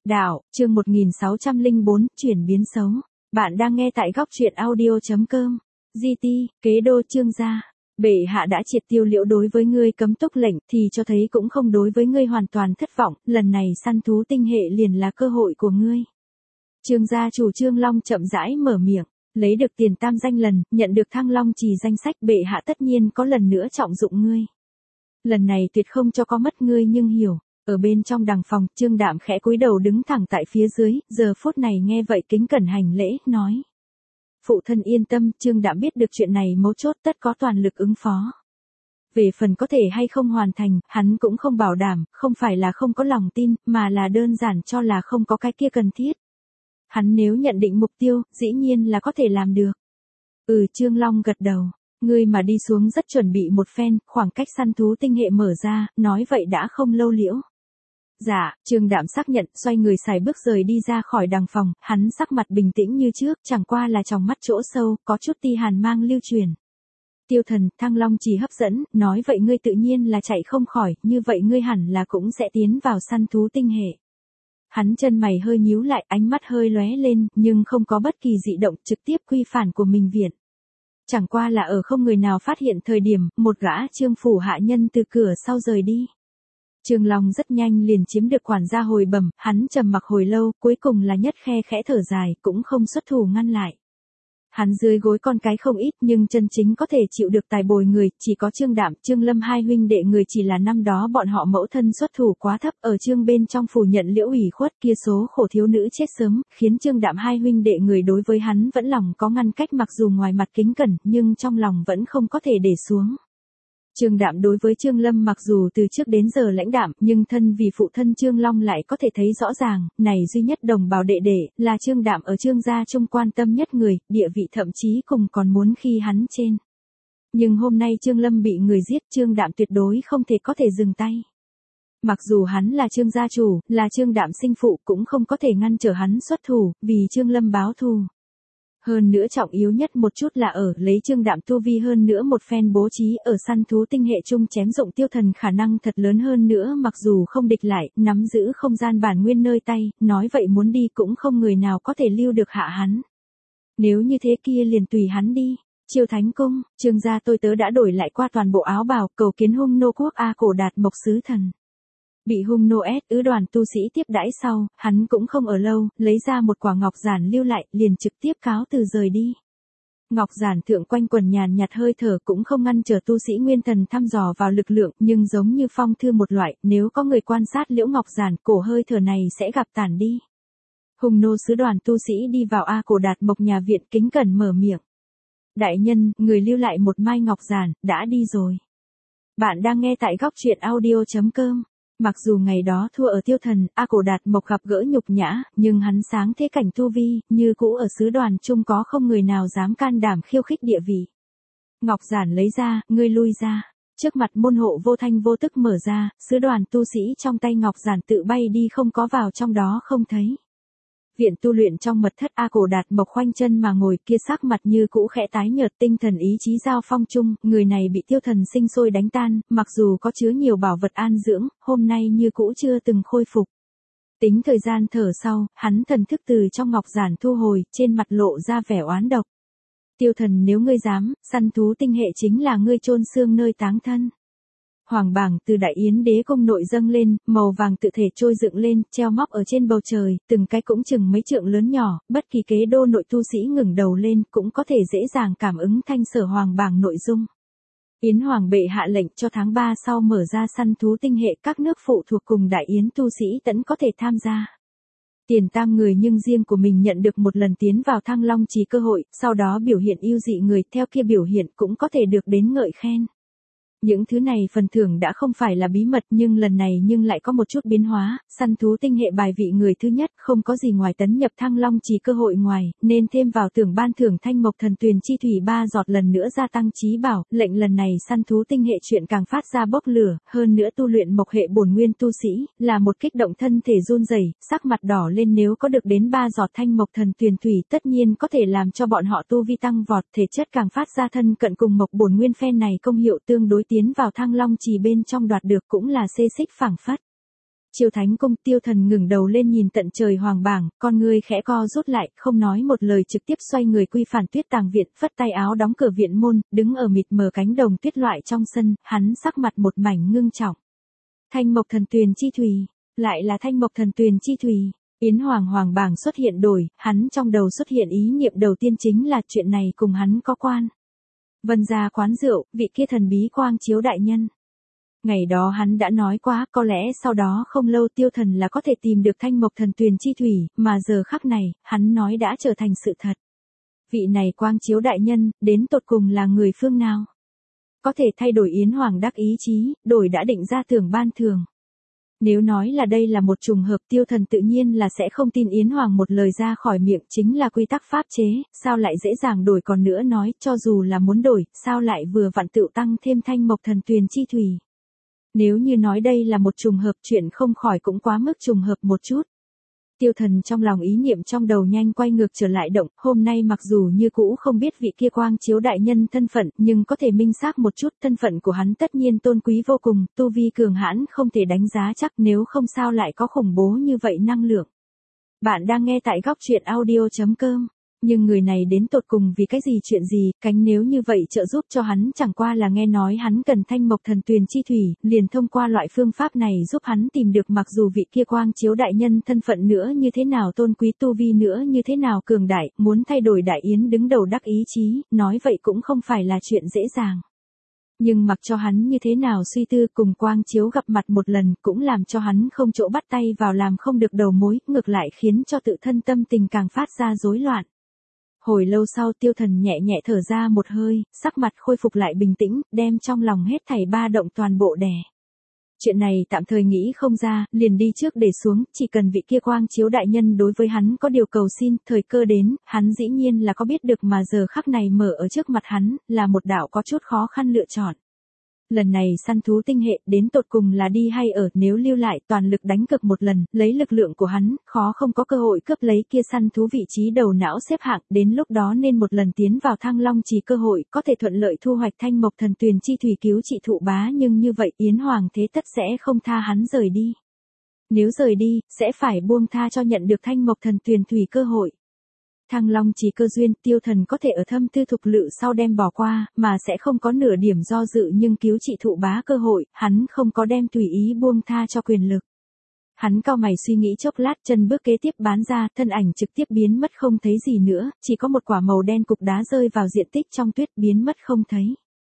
Đạo, chương 1604, chuyển biến xấu. Bạn đang nghe tại góc truyện audio.com. GT, kế đô chương gia. Bệ hạ đã triệt tiêu Liễu đối với ngươi cấm túc lệnh thì cho thấy cũng không đối với ngươi hoàn toàn thất vọng, lần này săn thú tinh hệ liền là cơ hội của ngươi. Trương gia chủ Trương Long chậm rãi mở miệng, lấy được tiền tam danh lần, nhận được Thăng Long Trì danh sách, bệ hạ tất nhiên có lần nữa trọng dụng ngươi. Lần này tuyệt không cho có mất ngươi nhưng hiểu. Ở bên trong đằng phòng, Trương Đạm khẽ cúi đầu đứng thẳng tại phía dưới, giờ phút này nghe vậy kính cẩn hành lễ, nói. Phụ thân yên tâm, Trương Đạm biết được chuyện này mấu chốt tất có toàn lực ứng phó. Về phần có thể hay không hoàn thành, hắn cũng không bảo đảm, không phải là không có lòng tin, mà là đơn giản cho là không có cái kia cần thiết. Hắn nếu nhận định mục tiêu, dĩ nhiên là có thể làm được. Trương Long gật đầu. Ngươi mà đi xuống rất chuẩn bị một phen, khoảng cách săn thú tinh hệ mở ra, nói vậy đã không lâu Liễu. Dạ, Trương Đạm xác nhận, xoay người xài bước rời đi ra khỏi đằng phòng, hắn sắc mặt bình tĩnh như trước, chẳng qua là trong mắt chỗ sâu, có chút ti hàn mang lưu truyền. Tiêu Thần, Thăng Long Trì hấp dẫn, nói vậy ngươi tự nhiên là chạy không khỏi, như vậy ngươi hẳn là cũng sẽ tiến vào săn thú tinh hệ. Hắn chân mày hơi nhíu lại, ánh mắt hơi lóe lên, nhưng không có bất kỳ dị động, trực tiếp quy phản của mình viện. Chẳng qua là ở không người nào phát hiện thời điểm, một gã Trương phủ hạ nhân từ cửa sau rời đi. Trương Long rất nhanh liền chiếm được quản gia hồi bẩm, hắn trầm mặc hồi lâu, cuối cùng là nhất khe khẽ thở dài, cũng không xuất thủ ngăn lại. Hắn dưới gối con cái không ít nhưng chân chính có thể chịu được tài bồi người, chỉ có Trương Đạm, Trương Lâm hai huynh đệ người, chỉ là năm đó bọn họ mẫu thân xuất thủ quá thấp, ở Trương bên trong phủ nhận Liễu ủy khuất, kia số khổ thiếu nữ chết sớm, khiến Trương Đạm hai huynh đệ người đối với hắn vẫn lòng có ngăn cách, mặc dù ngoài mặt kính cẩn, nhưng trong lòng vẫn không có thể để xuống. Trương Đạm đối với Trương Lâm mặc dù từ trước đến giờ lãnh đạm, nhưng thân vì phụ thân Trương Long lại có thể thấy rõ ràng, này duy nhất đồng bào đệ đệ, là Trương Đạm ở Trương gia trung quan tâm nhất người, địa vị thậm chí cùng còn muốn khi hắn trên. Nhưng hôm nay Trương Lâm bị người giết, Trương Đạm tuyệt đối không thể có thể dừng tay. Mặc dù hắn là Trương gia chủ, là Trương Đạm sinh phụ, cũng không có thể ngăn trở hắn xuất thủ, vì Trương Lâm báo thù. Hơn nữa trọng yếu nhất một chút là ở lấy Trương Đạm tu vi hơn nữa một phen bố trí ở săn thú tinh hệ chung chém dụng Tiêu Thần khả năng thật lớn hơn nữa, mặc dù không địch lại, nắm giữ không gian bản nguyên nơi tay, nói vậy muốn đi cũng không người nào có thể lưu được hạ hắn. Nếu như thế kia liền tùy hắn đi. Chiêu Thánh Cung, Trương gia tôi tớ đã đổi lại qua toàn bộ áo bào, cầu kiến Hung Nô quốc A Cổ Đạt Mộc sứ thần. Bị Hung Nô ứ đoàn tu sĩ tiếp đãi sau, hắn cũng không ở lâu, lấy ra một quả ngọc giản lưu lại, liền trực tiếp cáo từ rời đi. Ngọc giản thượng quanh quần nhàn nhạt hơi thở cũng không ngăn trở tu sĩ nguyên thần thăm dò vào lực lượng, nhưng giống như phong thư một loại, nếu có người quan sát Liễu ngọc giản, cổ hơi thở này sẽ gặp tản đi. Hung Nô sứ đoàn tu sĩ đi vào A Cổ Đạt Mộc nhà viện, kính cẩn mở miệng. Đại nhân, người lưu lại một mai ngọc giản, đã đi rồi. Bạn đang nghe tại góc truyện audio.com. Mặc dù ngày đó thua ở Tiêu Thần, A Cổ Đạt Mộc gặp gỡ nhục nhã, nhưng hắn sáng thế cảnh tu vi, như cũ ở sứ đoàn chung có không người nào dám can đảm khiêu khích địa vị. Ngọc giản lấy ra, ngươi lui ra. Trước mặt môn hộ vô thanh vô tức mở ra, sứ đoàn tu sĩ trong tay ngọc giản tự bay đi, không có vào trong đó không thấy. Viện tu luyện trong mật thất, A Cổ Đạt Mộc khoanh chân mà ngồi, kia sắc mặt như cũ khẽ tái nhợt, tinh thần ý chí giao phong chung, người này bị Tiêu Thần sinh sôi đánh tan, mặc dù có chứa nhiều bảo vật an dưỡng, hôm nay như cũ chưa từng khôi phục. Tính thời gian thở sau, hắn thần thức từ trong ngọc giản thu hồi, trên mặt lộ ra vẻ oán độc. Tiêu Thần, nếu ngươi dám, săn thú tinh hệ chính là ngươi chôn xương nơi táng thân. Hoàng bảng từ Đại Yến đế cung nội dâng lên, màu vàng tự thể trôi dựng lên, treo móc ở trên bầu trời, từng cái cũng chừng mấy trượng lớn nhỏ, bất kỳ kế đô nội tu sĩ ngẩng đầu lên cũng có thể dễ dàng cảm ứng thanh sở hoàng bảng nội dung. Yến Hoàng bệ hạ lệnh cho tháng 3 sau mở ra săn thú tinh hệ, các nước phụ thuộc cùng Đại Yến tu sĩ tẫn có thể tham gia. Tiền tam người nhưng riêng của mình nhận được một lần tiến vào Thăng Long Trì cơ hội, sau đó biểu hiện ưu dị người, theo kia biểu hiện cũng có thể được đến ngợi khen. Những thứ này phần thưởng đã không phải là bí mật, nhưng lần này lại có một chút biến hóa, săn thú tinh hệ bài vị người thứ nhất, không có gì ngoài tấn nhập Thăng Long Trì cơ hội ngoài, nên thêm vào thưởng ban thưởng thanh mộc thần tuyền chi thủy 3 giọt, lần nữa gia tăng trí bảo, lệnh lần này săn thú tinh hệ chuyện càng phát ra bốc lửa, hơn nữa tu luyện mộc hệ bổn nguyên tu sĩ, là một kích động thân thể run rẩy, sắc mặt đỏ lên, nếu có được đến 3 giọt thanh mộc thần tuyền thủy tất nhiên có thể làm cho bọn họ tu vi tăng vọt, thể chất càng phát ra thân cận cùng mộc bổn nguyên phen này công hiệu tương đối tiến vào Thăng Long Trì bên trong đoạt được cũng là xê xích phảng phất. Chiêu Thánh Cung. Tiêu Thần ngẩng đầu lên nhìn tận trời hoàng bảng, con ngươi khẽ co rút lại, không nói một lời trực tiếp xoay người quy phản Tuyết Tàng viện, phất tay áo đóng cửa viện môn, đứng ở mịt mờ cánh đồng tuyết loại trong sân, hắn sắc mặt một mảnh ngưng trọng. Thanh Mộc Thần Tuyền chi thủy, lại là Thanh Mộc Thần Tuyền chi thủy. Yến Hoàng hoàng bảng xuất hiện đổi, hắn trong đầu xuất hiện ý niệm đầu tiên chính là chuyện này cùng hắn có quan. Vân gia quán rượu, vị kia thần bí quang chiếu đại nhân. Ngày đó hắn đã nói quá, có lẽ sau đó không lâu Tiêu Thần là có thể tìm được Thanh Mộc Thần Tuyền chi thủy, mà giờ khắc này, hắn nói đã trở thành sự thật. Vị này quang chiếu đại nhân, đến tột cùng là người phương nào? Có thể thay đổi Yến Hoàng đắc ý chí, đổi đã định ra thưởng ban thường. Nếu nói là đây là một trùng hợp, Tiêu Thần tự nhiên là sẽ không tin Yến Hoàng một lời ra khỏi miệng, chính là quy tắc pháp chế, sao lại dễ dàng đổi, còn nữa nói, cho dù là muốn đổi, sao lại vừa vặn tựu tăng thêm Thanh Mộc Thần Tuyền chi thủy. Nếu như nói đây là một trùng hợp, chuyện không khỏi cũng quá mức trùng hợp một chút. Tiêu Thần trong lòng ý niệm trong đầu nhanh quay ngược trở lại động, hôm nay mặc dù như cũ không biết vị kia quang chiếu đại nhân thân phận, nhưng có thể minh xác một chút, thân phận của hắn tất nhiên tôn quý vô cùng, tu vi cường hãn không thể đánh giá chắc, nếu không sao lại có khủng bố như vậy năng lượng. Bạn đang nghe tại góc truyện audio.com. Nhưng người này đến tột cùng vì cái gì, chuyện gì, cánh nếu như vậy trợ giúp cho hắn chẳng qua là nghe nói hắn cần Thanh Mộc Thần Tuyền chi thủy, liền thông qua loại phương pháp này giúp hắn tìm được, mặc dù vị kia quang chiếu đại nhân thân phận nữa như thế nào tôn quý, tu vi nữa như thế nào cường đại, muốn thay đổi đại yến đứng đầu đắc ý chí, nói vậy cũng không phải là chuyện dễ dàng. Nhưng mặc cho hắn như thế nào suy tư, cùng quang chiếu gặp mặt một lần cũng làm cho hắn không chỗ bắt tay vào, làm không được đầu mối, ngược lại khiến cho tự thân tâm tình càng phát ra rối loạn. Hồi lâu sau Tiêu Thần nhẹ nhẹ thở ra một hơi, sắc mặt khôi phục lại bình tĩnh, đem trong lòng hết thảy ba động toàn bộ đè. Chuyện này tạm thời nghĩ không ra, liền đi trước để xuống, chỉ cần vị kia quang chiếu đại nhân đối với hắn có điều cầu xin, thời cơ đến, hắn dĩ nhiên là có biết được, mà giờ khắc này mở ở trước mặt hắn, là một đạo có chút khó khăn lựa chọn. Lần này săn thú tinh hệ, đến tột cùng là đi hay ở, nếu lưu lại toàn lực đánh cực một lần, lấy lực lượng của hắn, khó không có cơ hội cướp lấy kia săn thú vị trí đầu não xếp hạng, đến lúc đó nên một lần tiến vào Thăng Long Trì cơ hội, có thể thuận lợi thu hoạch Thanh Mộc Thần Tuyền chi thủy cứu trị thụ bá, nhưng như vậy Yến Hoàng thế tất sẽ không tha hắn rời đi. Nếu rời đi, sẽ phải buông tha cho nhận được Thanh Mộc Thần Tuyền thủy cơ hội. Thăng Long Trì cơ duyên, Tiêu Thần có thể ở thâm tư thục lự sau đem bỏ qua, mà sẽ không có nửa điểm do dự, nhưng cứu trị thụ bá cơ hội, hắn không có đem tùy ý buông tha cho quyền lực. Hắn cau mày suy nghĩ chốc lát, chân bước kế tiếp bán ra, thân ảnh trực tiếp biến mất không thấy gì nữa, chỉ có một quả màu đen cục đá rơi vào diện tích trong tuyết, biến mất không thấy.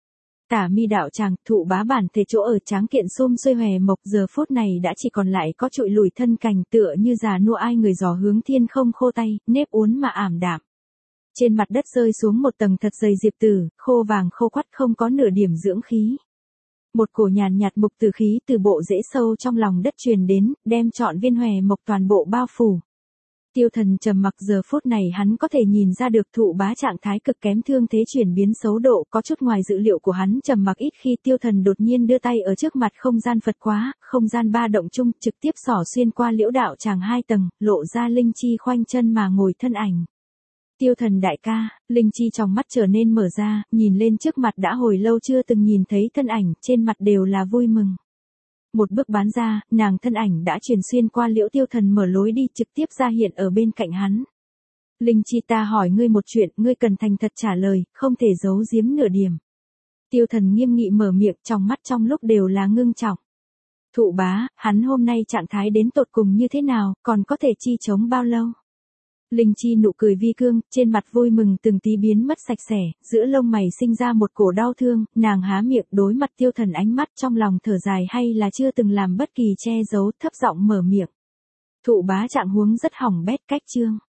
Tả Mi đạo tràng, thụ bá bản thể chỗ ở tráng kiện xum xuê hòe mộc, giờ phút này đã chỉ còn lại có trụi lùi thân cành, tựa như già nua ai người giò hướng thiên không, khô tay, nếp uốn mà ảm đạm. Trên mặt đất rơi xuống một tầng thật dày diệp tử, khô vàng khô quắt, không có nửa điểm dưỡng khí. Một cổ nhàn nhạt mục tử khí từ bộ rễ sâu trong lòng đất truyền đến, đem trọn viên hòe mộc toàn bộ bao phủ. Tiêu Thần trầm mặc, giờ phút này hắn có thể nhìn ra được thụ bá trạng thái cực kém, thương thế chuyển biến xấu độ, có chút ngoài dự liệu của hắn. Trầm mặc ít khi, Tiêu Thần đột nhiên đưa tay ở trước mặt không gian Phật quá, không gian ba động chung, trực tiếp xỏ xuyên qua liễu đạo tràng 2 tầng, lộ ra Linh Chi khoanh chân mà ngồi thân ảnh. Tiêu Thần đại ca, Linh Chi trong mắt trở nên mở ra, nhìn lên trước mặt đã hồi lâu chưa từng nhìn thấy thân ảnh, trên mặt đều là vui mừng. Một bước bán ra, nàng thân ảnh đã truyền xuyên qua liễu Tiêu Thần, mở lối đi, trực tiếp ra hiện ở bên cạnh hắn. Linh Chi, ta hỏi ngươi một chuyện, ngươi cần thành thật trả lời, không thể giấu giếm nửa điểm. Tiêu Thần nghiêm nghị mở miệng, trong mắt trong lúc đều là ngưng trọng. Thụ bá, hắn hôm nay trạng thái đến tột cùng như thế nào, còn có thể chi chống bao lâu? Linh Chi nụ cười vi cương, trên mặt vui mừng từng tí biến mất sạch sẽ, giữa lông mày sinh ra một cổ đau thương, nàng há miệng đối mặt Tiêu Thần, ánh mắt trong lòng thở dài hay là chưa từng làm bất kỳ che giấu, thấp giọng mở miệng. Thụ bá trạng huống rất hỏng bét, cách chương.